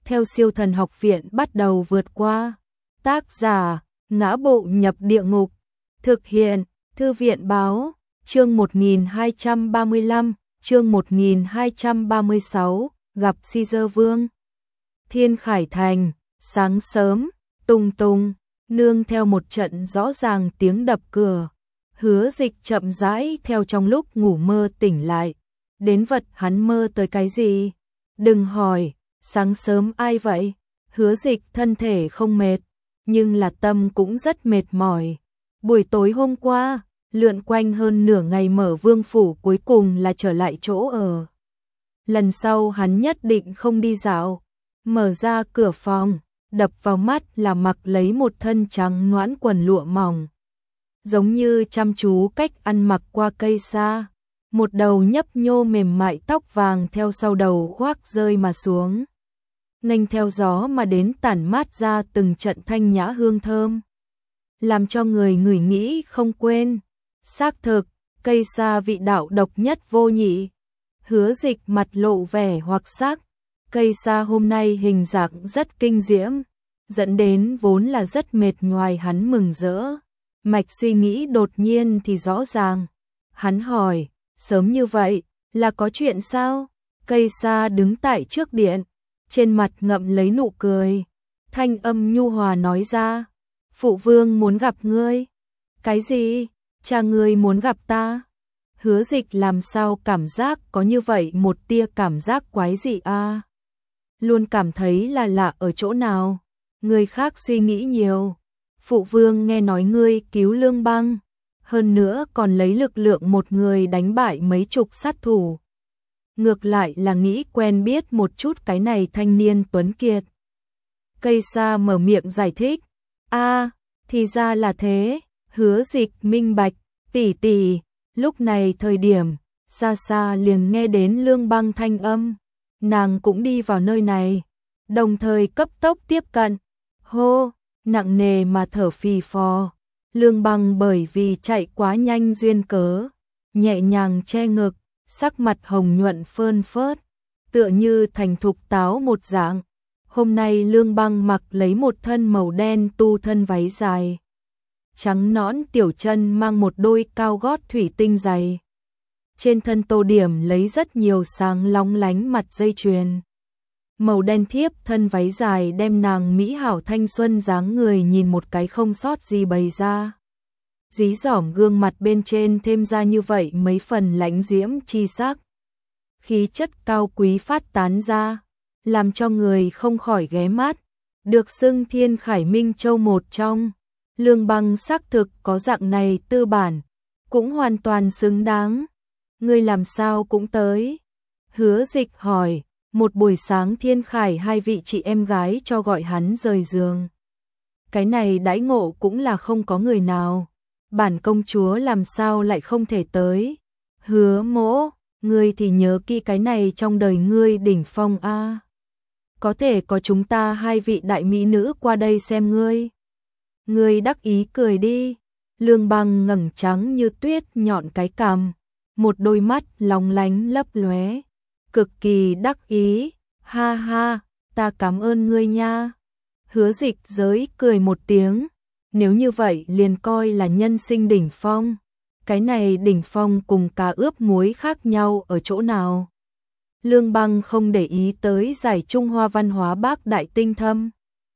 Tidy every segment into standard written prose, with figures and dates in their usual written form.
theo Siêu Thần Học Viện bắt đầu vượt qua. Tác giả: Ngã Bộ Nhập Địa Ngục. Thực hiện: Thư viện báo. Chương 1235, chương 1236, gặp Caesar Vương. Thiên Khải Thành, sáng sớm, tùng tùng, nương theo một trận rõ ràng tiếng đập cửa. Hứa Dịch chậm rãi theo trong lúc ngủ mơ tỉnh lại. Đến vật hắn mơ tới cái gì? Đừng hỏi, sáng sớm ai vậy? Hứa Dịch thân thể không mệt, nhưng là tâm cũng rất mệt mỏi. Buổi tối hôm qua, lượn quanh hơn nửa ngày mở vương phủ cuối cùng là trở lại chỗ ở. Lần sau hắn nhất định không đi dạo. Mở ra cửa phòng, đập vào mắt là mặc lấy một thân trắng nõn quần lụa mỏng. Giống như chăm chú cách ăn mặc qua cây sa. Một đầu nhấp nhô mềm mại tóc vàng theo sau đầu khoác rơi mà xuống. Nghênh theo gió mà đến tản mát ra từng trận thanh nhã hương thơm. Làm cho người ngửi nghĩ không quên. Xác thực, cây sa vị đạo độc nhất vô nhị. Hứa Dịch mặt lộ vẻ hoặc sắc. Cây sa hôm nay hình dạng rất kinh diễm, dẫn đến vốn là rất mệt nhoài hắn mừng rỡ. Mạch suy nghĩ đột nhiên thì rõ ràng. Hắn hỏi, sớm như vậy, là có chuyện sao? Cây sa đứng tại trước điện, trên mặt ngậm lấy nụ cười. Thanh âm nhu hòa nói ra, phụ vương muốn gặp ngươi. Cái gì? Cha ngươi muốn gặp ta? Hứa Dịch làm sao cảm giác có như vậy một tia cảm giác quái dị a? Luôn cảm thấy là lạ ở chỗ nào? Người khác suy nghĩ nhiều. Phụ vương nghe nói ngươi cứu Lương Băng, hơn nữa còn lấy lực lượng một người đánh bại mấy chục sát thủ. Ngược lại là nghĩ quen biết một chút cái này thanh niên tuấn kiệt. Cây sa mở miệng giải thích. Thì ra là thế. Hứa Dịch minh bạch. Tỷ tỷ. Lúc này thời điểm, xa xa liền nghe đến Lương Băng thanh âm. Nàng cũng đi vào nơi này, đồng thời cấp tốc tiếp cận. Hô, nặng nề mà thở phì phò. Lương Băng bởi vì chạy quá nhanh duyên cớ, nhẹ nhàng che ngực, sắc mặt hồng nhuận phơn phớt, tựa như thành thục táo một dạng. Hôm nay Lương Băng mặc lấy một thân màu đen tu thân váy dài, trắng nõn tiểu chân mang một đôi cao gót thủy tinh dày. Trên thân tô điểm lấy rất nhiều sáng lóng lánh mặt dây chuyền. Màu đen thiếp thân váy dài đem nàng mỹ hảo thanh xuân dáng người nhìn một cái không sót gì bày ra. Dí dỏm gương mặt bên trên thêm ra như vậy mấy phần lãnh diễm chi sắc. Khí chất cao quý phát tán ra, làm cho người không khỏi ghé mắt. Được xưng Thiên Khải Minh Châu một trong, Lương Băng xác thực có dạng này tư bản, cũng hoàn toàn xứng đáng. Ngươi làm sao cũng tới? Hứa Dịch hỏi. Một buổi sáng Thiên Khải hai vị chị em gái cho gọi hắn rời giường. Cái này đãi ngộ cũng là không có người nào. Bản công chúa làm sao lại không thể tới? Hứa Mỗ, ngươi thì nhớ kỹ cái này trong đời ngươi đỉnh phong a. Có thể có chúng ta hai vị đại mỹ nữ qua đây xem ngươi. Ngươi đắc ý cười đi. Lương Băng ngẩng trắng như tuyết nhọn cái cằm, một đôi mắt long lánh lấp lóe, cực kỳ đắc ý. Ha ha, ta cảm ơn ngươi nha. Hứa Dịch giới cười một tiếng. Nếu như vậy liền coi là nhân sinh đỉnh phong. Cái này đỉnh phong cùng cá ướp muối khác nhau ở chỗ nào? Lương Băng không để ý tới giải Trung Hoa văn hóa bác đại tinh thâm,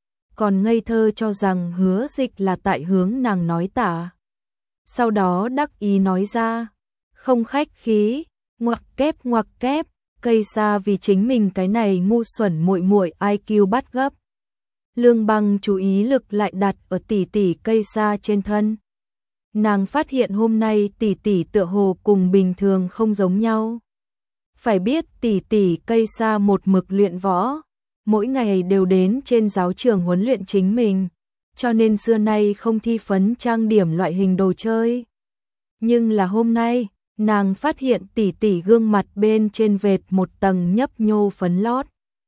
còn ngây thơ cho rằng Hứa Dịch là tại hướng nàng nói tả. Sau đó đắc ý nói ra, không khách khí, ngoặc kép, cây sa vì chính mình cái này ngu xuẩn muội muội IQ bắt gấp. Lương Băng chú ý lực lại đặt ở tỷ tỷ cây sa trên thân. Nàng phát hiện hôm nay tỷ tỷ tựa hồ cùng bình thường không giống nhau. Phải biết tỷ tỷ cây sa một mực luyện võ, mỗi ngày đều đến trên giáo trường huấn luyện chính mình, cho nên xưa nay không thi phấn trang điểm loại hình đồ chơi. Nhưng là hôm nay, nàng phát hiện tỷ tỷ gương mặt bên trên vệt một tầng nhấp nhô phấn lót.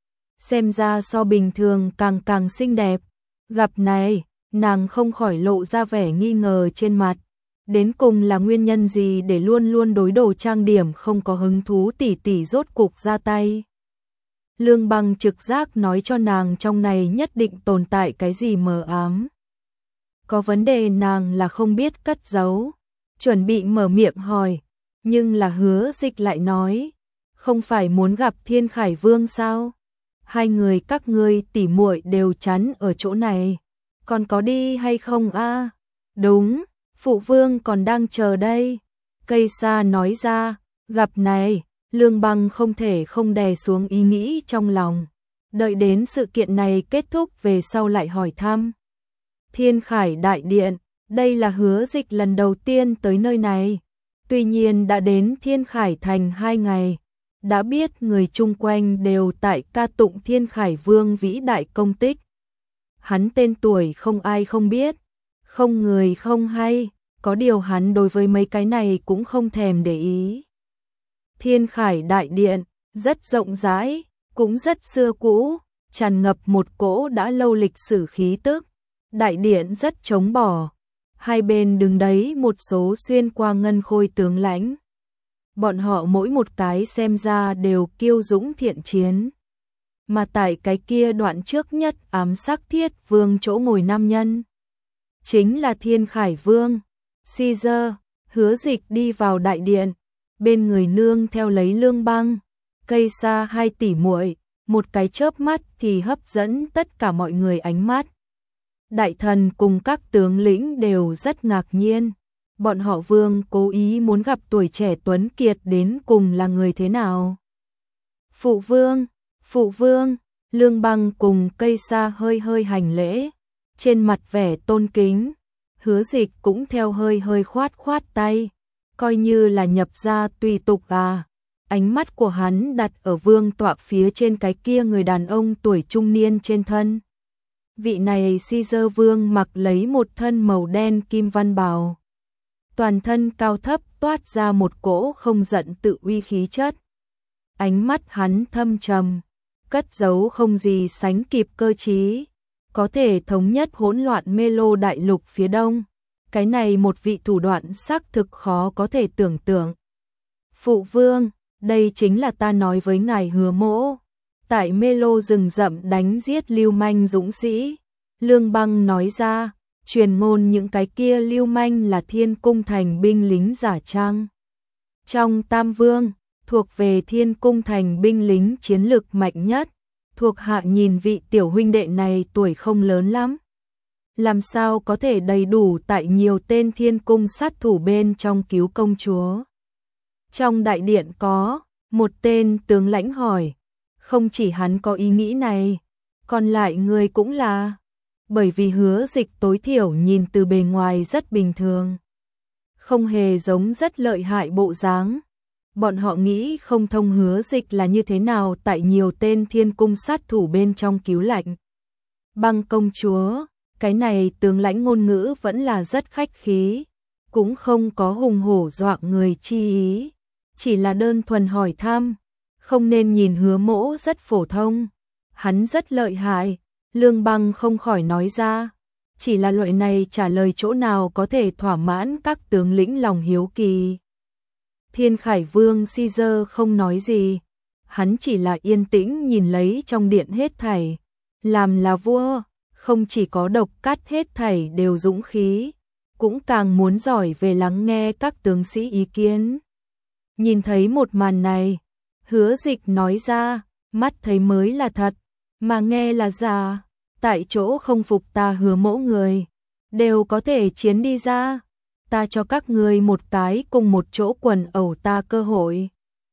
Xem ra so bình thường càng xinh đẹp. Gặp này, nàng không khỏi lộ ra vẻ nghi ngờ trên mặt. Đến cùng là nguyên nhân gì để luôn luôn đối đồ trang điểm không có hứng thú tỷ tỷ rốt cục ra tay. Lương Băng trực giác nói cho nàng trong này nhất định tồn tại cái gì mờ ám. Có vấn đề nàng là không biết cất giấu, chuẩn bị mở miệng hỏi, nhưng là Hứa Dịch lại nói, không phải muốn gặp Thiên Khải Vương sao? Hai người các ngươi tỉ muội đều chắn ở chỗ này, còn có đi hay không a? Đúng, phụ vương còn đang chờ đây. Cây Sa nói ra, gặp này, Lương Băng không thể không đè xuống ý nghĩ trong lòng, đợi đến sự kiện này kết thúc về sau lại hỏi thăm. Thiên Khải Đại Điện, đây là Hứa Dịch lần đầu tiên tới nơi này, tuy nhiên đã đến Thiên Khải Thành 2 ngày, đã biết người chung quanh đều tại ca tụng Thiên Khải Vương vĩ đại công tích. Hắn tên tuổi không ai không biết, không người không hay, có điều hắn đối với mấy cái này cũng không thèm để ý. Thiên Khải Đại Điện, rất rộng rãi, cũng rất xưa cũ, tràn ngập một cỗ đã lâu lịch sử khí tức. Đại điện rất trống bỏ, hai bên đứng đấy một số xuyên qua ngân khôi tướng lãnh. Bọn họ mỗi một cái xem ra đều kiêu dũng thiện chiến. Mà tại cái kia đoạn trước nhất ám sắc Thiết Vương chỗ ngồi nam nhân, chính là Thiên Khải Vương. Caesar, Hứa Dịch đi vào đại điện, bên người nương theo lấy Lương Băng, Cây Sa hai tỷ muội, một cái chớp mắt thì hấp dẫn tất cả mọi người ánh mắt. Đại thần cùng các tướng lĩnh đều rất ngạc nhiên, bọn họ Vương cố ý muốn gặp tuổi trẻ tuấn kiệt đến cùng là người thế nào. Phụ vương, Lương Băng cùng Cây Sa hơi hơi hành lễ, trên mặt vẻ tôn kính. Hứa Dịch cũng theo hơi hơi khoát tay, coi như là nhập gia tùy tục à. Ánh mắt của hắn đặt ở vương tọa phía trên cái kia người đàn ông tuổi trung niên trên thân. Vị này Caesar Vương mặc lấy một thân màu đen kim văn bào, toàn thân cao thấp toát ra một cỗ không giận tự uy khí chất. Ánh mắt hắn thâm trầm, cất giấu không gì sánh kịp cơ trí, có thể thống nhất hỗn loạn mê lô đại lục phía đông. Cái này một vị thủ đoạn xác thực khó có thể tưởng tượng. Phụ vương, đây chính là ta nói với ngài Hứa Mỗ. Tại mê lô rừng rậm đánh giết lưu manh dũng sĩ. Lương Băng nói ra, truyền ngôn những cái kia lưu manh là Thiên Cung Thành binh lính giả trang. Trong Tam Vương, thuộc về Thiên Cung Thành binh lính chiến lực mạnh nhất. Thuộc hạ nhìn vị tiểu huynh đệ này tuổi không lớn lắm, làm sao có thể đầy đủ tại nhiều tên thiên cung sát thủ bên trong cứu công chúa. Trong đại điện có một tên tướng lãnh hỏi, không chỉ hắn có ý nghĩ này, còn lại người cũng là, bởi vì Hứa Dịch tối thiểu nhìn từ bề ngoài rất bình thường, không hề giống rất lợi hại bộ dáng. Bọn họ nghĩ không thông Hứa Dịch là như thế nào tại nhiều tên thiên cung sát thủ bên trong cứu lạnh Băng công chúa. Cái này tướng lãnh ngôn ngữ vẫn là rất khách khí, cũng không có hùng hổ dọa người chi ý, chỉ là đơn thuần hỏi thăm, không nên nhìn Hứa Mỗ rất phổ thông, hắn rất lợi hại. Lương Băng không khỏi nói ra, chỉ là loại này trả lời chỗ nào có thể thỏa mãn các tướng lĩnh lòng hiếu kỳ. Thiên Khải Vương Caesar không nói gì, hắn chỉ là yên tĩnh nhìn lấy trong điện hết thảy, làm là vua. Không chỉ có độc cắt hết thảy đều dũng khí, cũng càng muốn giỏi về lắng nghe các tướng sĩ ý kiến. Nhìn thấy một màn này, Hứa Dịch nói ra, mắt thấy mới là thật, mà nghe là giả. Tại chỗ không phục ta Hứa Mỗ người, đều có thể chiến đi ra. Ta cho các người một cái cùng một chỗ quần ẩu ta cơ hội.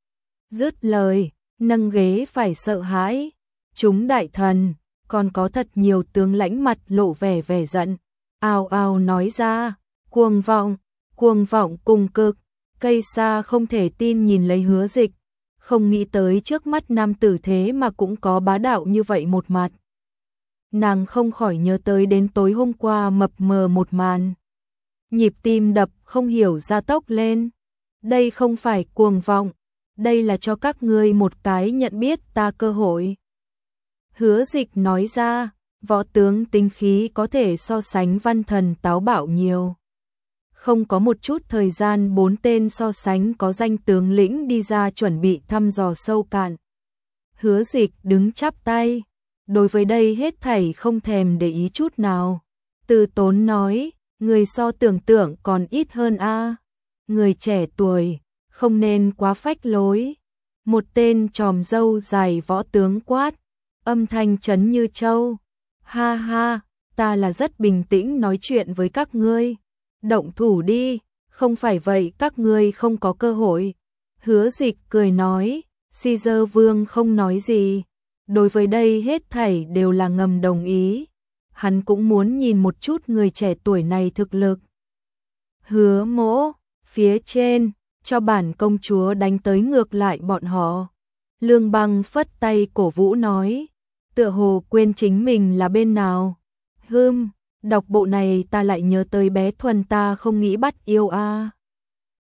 Dứt lời, nâng ghế phải sợ hãi. Chúng đại thần, còn có thật nhiều tướng lãnh mặt lộ vẻ giận, ào ào nói ra, cuồng vọng cùng cực. Cây Sa không thể tin nhìn lấy Hứa Dịch, không nghĩ tới trước mắt nam tử thế mà cũng có bá đạo như vậy một mặt. Nàng không khỏi nhớ tới đến tối hôm qua mập mờ một màn, nhịp tim đập không hiểu gia tốc lên. Đây không phải cuồng vọng, đây là cho các ngươi một cái nhận biết ta cơ hội. Hứa Dịch nói ra, võ tướng tinh khí có thể so sánh văn thần táo bạo nhiều. Không có một chút thời gian 4 tên so sánh có danh tướng lĩnh đi ra chuẩn bị thăm dò sâu cạn. Hứa Dịch đứng chắp tay, đối với đây hết thảy không thèm để ý chút nào. Từ Tốn nói, người so tưởng tượng còn ít hơn a. Người trẻ tuổi, không nên quá phách lối. Một tên tròm râu dài võ tướng quát, âm thanh trấn như châu. Ha ha, ta là rất bình tĩnh nói chuyện với các ngươi. Động thủ đi, không phải vậy các ngươi không có cơ hội. Hứa Dịch cười nói, Caesar Vương không nói gì. Đối với đây hết thảy đều là ngầm đồng ý. Hắn cũng muốn nhìn một chút người trẻ tuổi này thực lực. Hứa Mỗ, phía trên, cho bản công chúa đánh tới ngược lại bọn họ. Lương Băng phất tay cổ vũ nói, tựa hồ quên chính mình là bên nào. Đọc bộ này ta lại nhớ tới bé Thuần ta không nghĩ bắt yêu a.